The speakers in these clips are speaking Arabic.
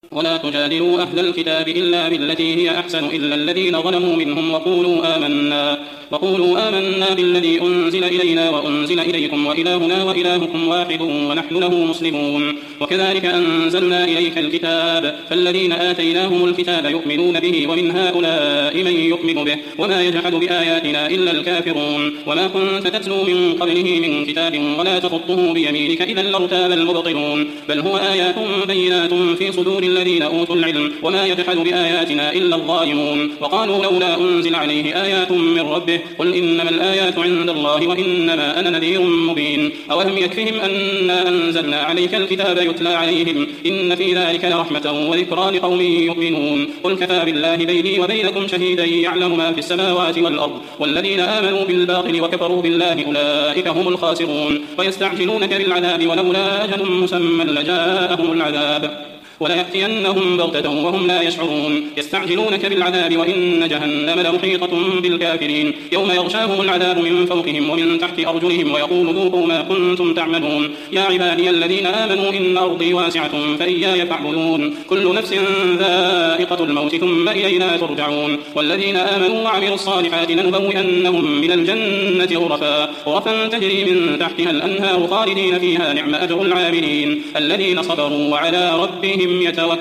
ولا تجادلوا أهل الكتاب إلا بالتي هي أحسن إلا الذين ظلموا منهم وقولوا آمنا بالذي أنزل إلينا وأنزل إليكم وإلهنا وإلهكم واحد ونحن له مسلمون. وكذلك أنزلنا إليك الكتاب فالذين آتيناهم الكتاب يؤمنون به ومن هؤلاء من يؤمن به وما يجحد بآياتنا إلا الكافرون. وما كنت تتلو من قبله من كتاب ولا تخطه بيمينك إذا لارتاب المبطلون. بل هو آيات بينات في صدور الذين أوتوا العلم وما يجحد بآياتنا إلا الظالمون. وقالوا لولا أنزل عليه آيات من ربه قل إنما الآيات عند الله وإنما أنا نذير مبين. أولم يكفهم أنا أنزلنا عليك الكتاب يتلى عليهم إن في ذلك لرحمة وذكرى لقوم يؤمنون. قل كفى بالله بيني وبينكم شهيدا يعلم ما في السماوات والأرض والذين آمنوا بالباطل وكفروا بالله أولئك هم الخاسرون. ويستعجلونك بالعذاب ولولا أجل مسمى لجاءهم العذاب وليأتينهم بغتة وهم لا يشعرون. يستعجلونك بالعذاب وإن جهنم لمحيطة بالكافرين. يوم يغشاهم العذاب من فوقهم ومن تحت أرجلهم ويقول ذوقوا ما كنتم تعملون. يا عبادي الذين آمنوا إن أرضي واسعة فإياي فاعبدون. كل نفس ذائقة الموت ثم إلينا ترجعون. والذين آمنوا وعملوا الصالحات لنبوئنهم من الجنة غرفا تجري من تحتها الأنهار خالدين فيها نعم أجر العاملين الذين صبروا وعلى ربهم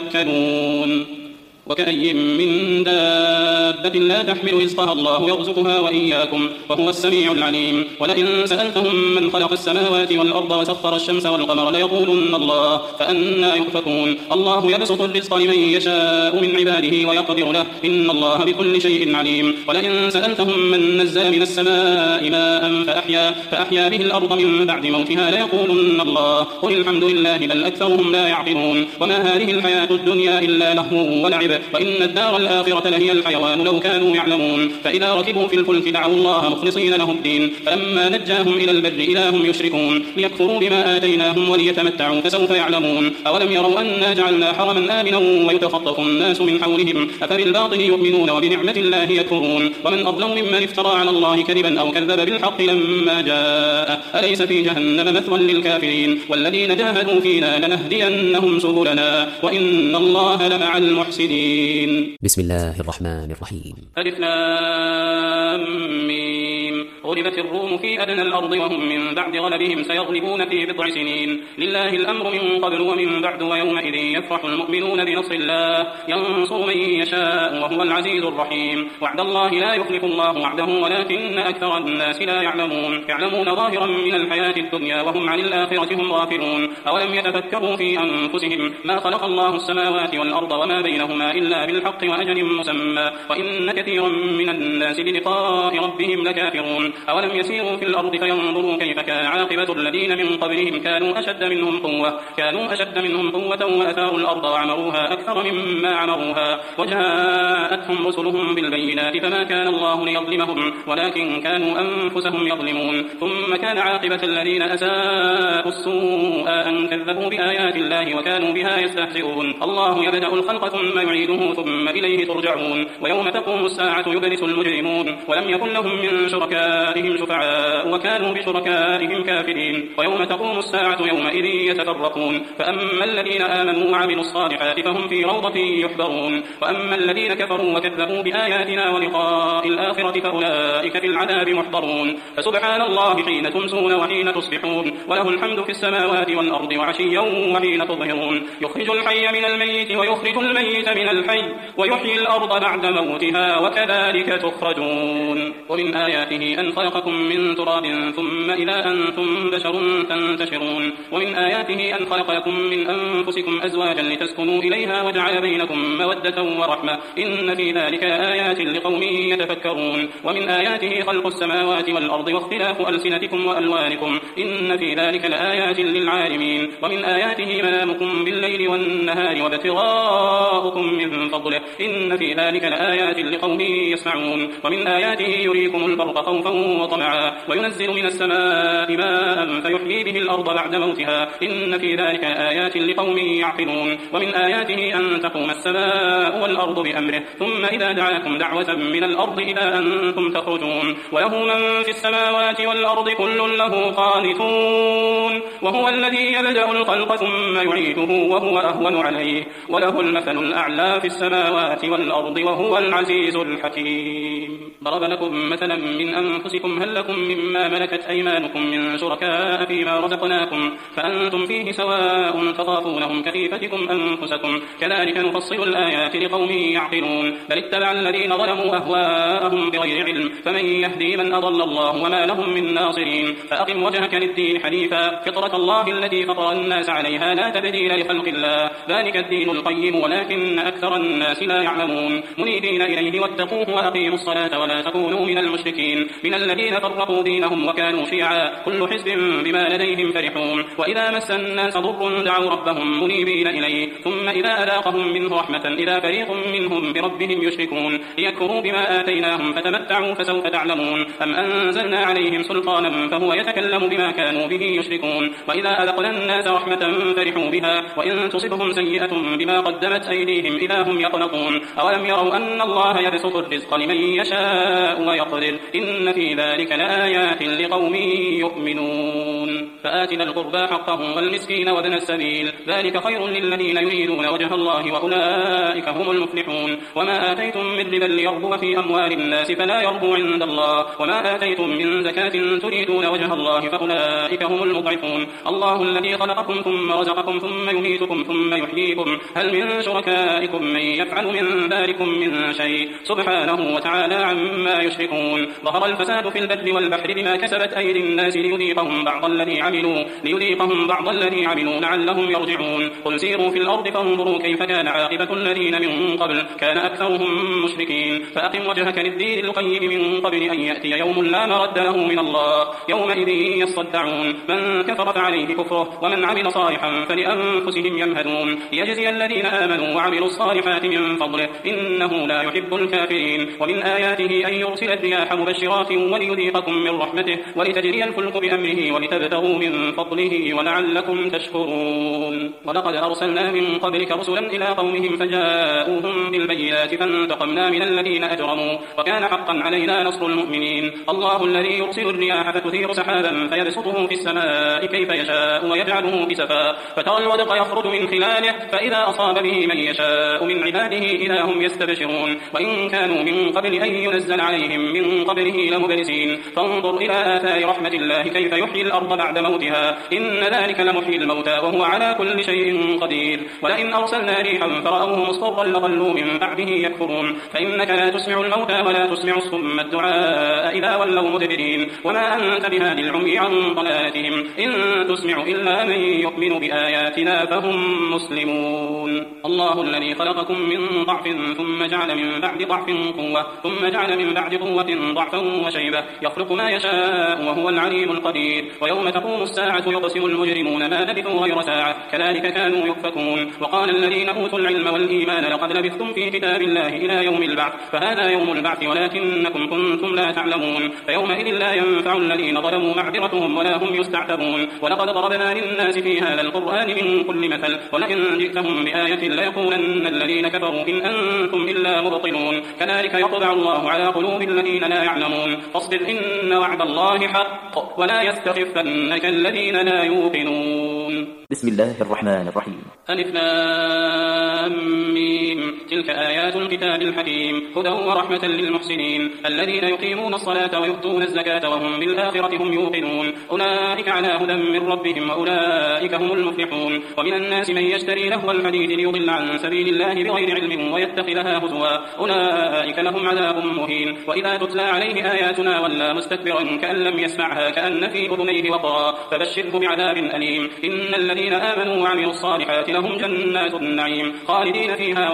يتوكلون. وكأي من دابة لا تحمل رزقها الله يرزقها وإياكم وهو السميع العليم. ولئن سألتهم من خلق السماوات والأرض وسخر الشمس والقمر ليقولن الله فأنى يؤفكون. الله يبسط الرزق لمن يشاء من عباده ويقدر له إن الله بكل شيء عليم. ولئن سألتهم من نزل من السماء ماء فأحيا به الأرض من بعد موتها ليقولن الله قل الحمد لله بل أكثرهم لا يعقلون. وما هذه الحياة الدنيا إلا لهو ولعب وإن الدار الآخرة لهي الحيوان لو كانوا يعلمون. فإذا ركبوا في الفلك دعوا الله مخلصين له الدين فلما نجاهم إلى البر إذا هم يشركون ليكفروا بما آتيناهم وليتمتعوا فسوف يعلمون. أولم يروا أنا جعلنا حرما آمنا ويتخطف الناس من حولهم أفبالباطل يؤمنون وبنعمة الله يكفرون. ومن أظلم ممن افترى على الله كذبا أو كذب بالحق لما جاء أليس في جهنم مثوى للكافرين. والذين جاهدوا فينا لنهدينهم سبلنا وإن الله لمع المحسنين. بسم الله الرحمن الرحيم. ألف لام ميم. غلبت الروم في أدنى الأرض وهم من بعد غلبهم سيغلبون في بضع سنين. لله الأمر من قبل ومن بعد ويومئذ يفرح المؤمنون بنصر الله ينصر من يشاء وهو العزيز الرحيم. وعد الله لا يخلف الله وعده ولكن أكثر الناس لا يعلمون ظاهرا من الحياة الدنيا وهم عن الآخرة هم غافلون. أولم يتفكروا في أنفسهم ما خلق الله السماوات والأرض وما بينهما إلا بالحق وأجل مسمى وإن كثيرا من الناس بلقاء ربهم لكافرون. أولم يسيروا في الأرض فينظروا كيف كان عاقبة الذين من قبلهم كانوا أشد منهم قوة وأثاروا الأرض وعمروها أكثر مما عمروها وجاءتهم رسلهم بالبينات فما كان الله ليظلمهم ولكن كانوا أنفسهم يظلمون. ثم كان عاقبة الذين أساءوا السوء أن كذبوا بآيات الله وكانوا بها يستهزئون. الله يبدأ الخلق ثم يعيده ثم إليه ترجعون. ويوم تقوم الساعة يبلس المجرمون ولم يكن لهم من شركائهم شفعاء وكانوا بشركائهم كافرين. ويوم تقوم الساعة يومئذ يتفرقون فأما الذين آمنوا وعملوا الصالحات فهم في روضة يحبرون وأما الذين كفروا وكذبوا بآياتنا ولقاء الآخرة فأولئك في العذاب محضرون. فسبحان الله حين تمسون وحين تصبحون وله الحمد في السماوات والأرض وعشيا وحين تظهرون. يخرج الحي من الميت ويخرج الميت من الحي ويحيي الأرض بعد موتها وكذلك تخرجون. ومن آياته أن خلقكم من تراب ثم إذا أنتم بشر تنتشرون. ومن آياته أن خلق لكم من أنفسكم أزواجا لتسكنوا إليها وجعل بينكم مودة ورحمة إن في ذلك آيات لقوم يتفكرون. ومن آياته خلق السماوات والأرض واختلاف ألسنتكم وألوانكم إن في ذلك لآيات للعالمين. ومن آياته منامكم بالليل والنهار وابتغاؤكم من فضله إن في ذلك لآيات لقوم يسمعون ومن آياته يريكم البرق خوفا وطمعا وينزل من السماء ماء فيحيي به الأرض بعد موتها إن في ذلك لآيات لقوم يعقلون ومن آياته أن تقوم السماء والأرض بأمره ثم إذا دعاكم دعوة من الأرض إذا أنتم تخرجون وله من في السماوات والأرض كل له قانتون وهو الذي يبدأ الخلق ثم يعيده وهو أهون عليه وله المثل الأعلى في السماوات والأرض وهو العزيز الحكيم ضرب لكم مثلا من أنفسكم هل لكم مما ملكت أيمانكم من شركاء فيما رزقناكم فأنتم فيه سواء تخافونهم كخيفتكم أنفسكم كذلك نفصل الآيات لقوم يعقلون بل اتبع الذين ظلموا أهواءهم بغير علم فمن يهدي من أضل الله وما لهم من ناصرين فأقم وجهك للدين حنيفا فطرة الله التي فطر الناس عليها لا تبديل لخلق الله ذلك الدين القيم ولكن أكثر الناس لا يعلمون منيبين إليه واتقوه وأقيموا الصلاة ولا تكونوا من المشركين من الذين فرقوا دينهم وكانوا شيعا كل حزب بما لديهم فرحون وإذا مس الناس ضر دعوا ربهم منيبين إليه ثم إذا أذاقهم منه رحمة إذا فريق منهم بربهم يشركون ليكفروا بما آتيناهم فتمتعوا فسوف تعلمون أم أنزلنا عليهم سلطانا فهو يتكلم بما كانوا به يشركون وإذا أذقنا الناس رحمة فرحوا بها وإن تصبهم سيئة بما قدمت أيديهم إذا هم يقنطون أولم يروا أن الله يبسط الرزق لمن يشاء ويقدر إن في ذلك لآيات لقوم يؤمنون فآتنا القربى حقه والمسكين وابن السبيل ذلك خير للذين يريدون وجه الله وأولئك هم المفلحون وما آتيتم من ربا ليربو في أموال الناس فلا يربو عند الله وما آتيتم من زكاة تريدون وجه الله فأولئك هم المضعفون الله الذي خلقكم ثم رزقكم ثم يميتكم ثم يحييكم هل من شركائكم من يفعل من ذلكم من شيء سبحانه وتعالى عما يشركون ظهر الفساد في البر والبحر بما كسبت أيدي الناس ليذيقهم بعض الذي عملوا لعلهم يرجعون قل سيروا في الأرض فانظروا كيف كان عاقبة الذين من قبل كان أكثرهم مشركين فأقم وجهك للدين القيم من قبل أن يأتي يوم لا مرد له من الله يومئذ يصدعون من كفر فعليه كفره ومن عمل صالحا فلأنفسهم يمهدون ليجزي الذين آمنوا وعملوا الصالحات من فضله إنه لا يحب الكافرين ومن آياته أن يرسل الرياح مبشرات وليذيقكم من رحمته ولتجري الفلك بأمره ولتبتغوا من فضله ولعلكم تشكرون ولقد أرسلنا من قبلك رسلا إلى قومهم فجاءوهم بالبينات فانتقمنا من الذين أجرموا وكان حقا علينا نصر المؤمنين الله الذي يرسل الرياح فتثير سحابا فيبسطه في السماء كيف يشاء ويجعله كسفا فترى الودق يخرج من خلاله فإذا أصاب به من يشاء من عباده إذا هم يستبشرون وإن كانوا من قبل أن ينزل عليهم من قبله لمبلسين فانظر إلى آثار رحمة الله كيف يحيي الأرض بعد موتها إن ذلك لمحيي الموتى وهو على كل شيء قدير ولئن أرسلنا ريحا فرأوه مصفرا لظلوا من بعده يكفرون فإنك لا تسمع الموتى ولا تسمع الصم الدعاء إذا ولوا مدبرين وما أنت بهادي العمي عن ضلالتهم إن تسمع إلا من يؤمن بآياتنا فهم مسلمون الله الذي خلقكم من ضعف ثم جعل من بعد ضعف قوة ثم جعل من بعد قوة ضعفا وشيبة يخلق ما يشاء وهو العليم القدير ويوم تقوم الساعة يقسم المجرمون ما لبثوا غير ساعة كذلك كانوا يؤفكون وقال الذين أوتوا العلم والإيمان لقد لبثتم في كتاب الله إلى يوم البعث فهذا يوم البعث ولكنكم كنتم لا تعلمون فيومئذ لا ينفع الذين ظلموا معذرتهم ولا هم يستعتبون ولقد ضربنا للناس في هذا القرآن من كل مثل ولئن جئتهم بآية ليقولن الذين كفروا إن أنتم إلا مبطلون كذلك يطبع الله على قلوب الذين لا يعلمون فاصبر إن وعد الله حق ولا يستخفنك الذين لا يوقنون بسم الله الرحمن الرحيم ألف لام ميم تلك آيات الكتاب الحكيم هدى ورحمة للمحسنين الذين يقيمون الصلاة ويؤتون الزكاة وهم بالآخرة هم يوقنون أولئك على هدى من ربهم وأولئك هم المفلحون ومن الناس من يشتري لهو الحديث ليضل عن سبيل الله بغير علم ويتخذها هزوا أولئك لهم عذاب مهين وإذا تتلى عليه آياتنا ولى مستكبرا كأن لم يسمعها كأن في أذنيه وقرا فبشره بعذاب أليم إن الذين آمنوا وعملوا الصالحات لهم جنات النعيم خالدين فيها وعد الله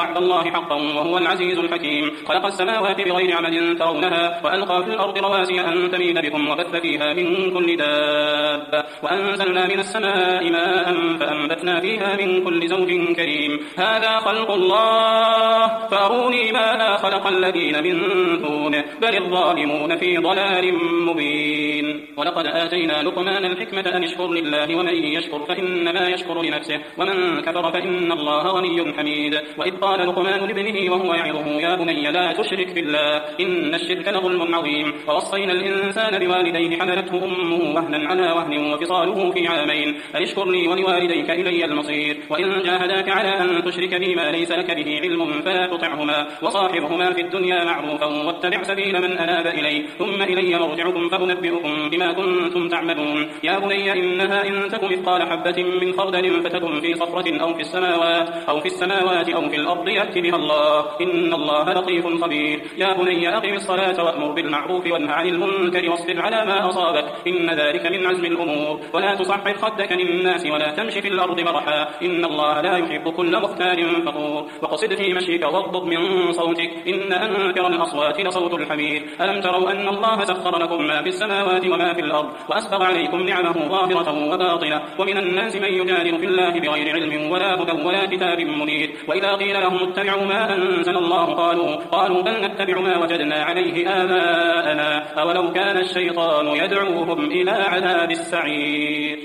الله حقا وهو العزيز الحكيم. خلق السماوات بغير عمد ترونها وألقى في الأرض رواسي أن تميد بكم وبث فيها من كل دابة وأنزلنا من السماء ماء فأنبتنا فيها من كل زوج كريم. هذا خلق الله فأروني ماذا خلق الذين من دونه بل الظالمون في ضلال مبين. ولقد آتينا لقمان الحكمة أن اشكر لله ومن يشكر فإنما يشكر لنفسه ومن كفر فإن الله غني حميد. وإذ قال لقمان لابنه وهو يعظه يا بني لا تشرك بالله إن الشرك لظلم عظيم. ووصينا الإنسان بوالديه حملته أمه وهنا على وهن وفصاله في عامين أن اشكر لي ولوالديك إلي المصير. وإن جاهداك على أن تشرك بي ما ليس لك به علم فلا تطعهما وصاحبهما في الدنيا معروفا واتبع سبيل من أناب إلي ثم إلي مرجعكم فأنبئكم بما كنتم تعملون. يا بني إنها إن تك مثقال حبة من خردل فتكن في صخرة أو في السماوات أو في الأرض يأت بها الله إن الله لطيف خبير. يا بني أقم الصلاة وأمر بالمعروف وانه عن المنكر واصبر على ما أصابك إن ذلك من عزم الأمور. ولا تصحح خدك للناس ولا تمشي في الأرض مرحا إن الله لا يحب كل مختال فخور. وقصد في مشيك واغضض من صوتك إن أنكر الأصوات لصوت الحمير. ألم تروا أن الله سخر لكم ما في السماوات وما في الأرض وأسبغ عليكم نعمه ظاهرة وباطنة ومن الناس من يجادل في الله بغير علم ولا هدى ولا كتاب منير. وإذا قيل لهم اتبعوا ما أنزل الله قالوا بل نتبع ما وجدنا عليه آباءنا أولو كان الشيطان يدعوهم إلى عذاب السعير.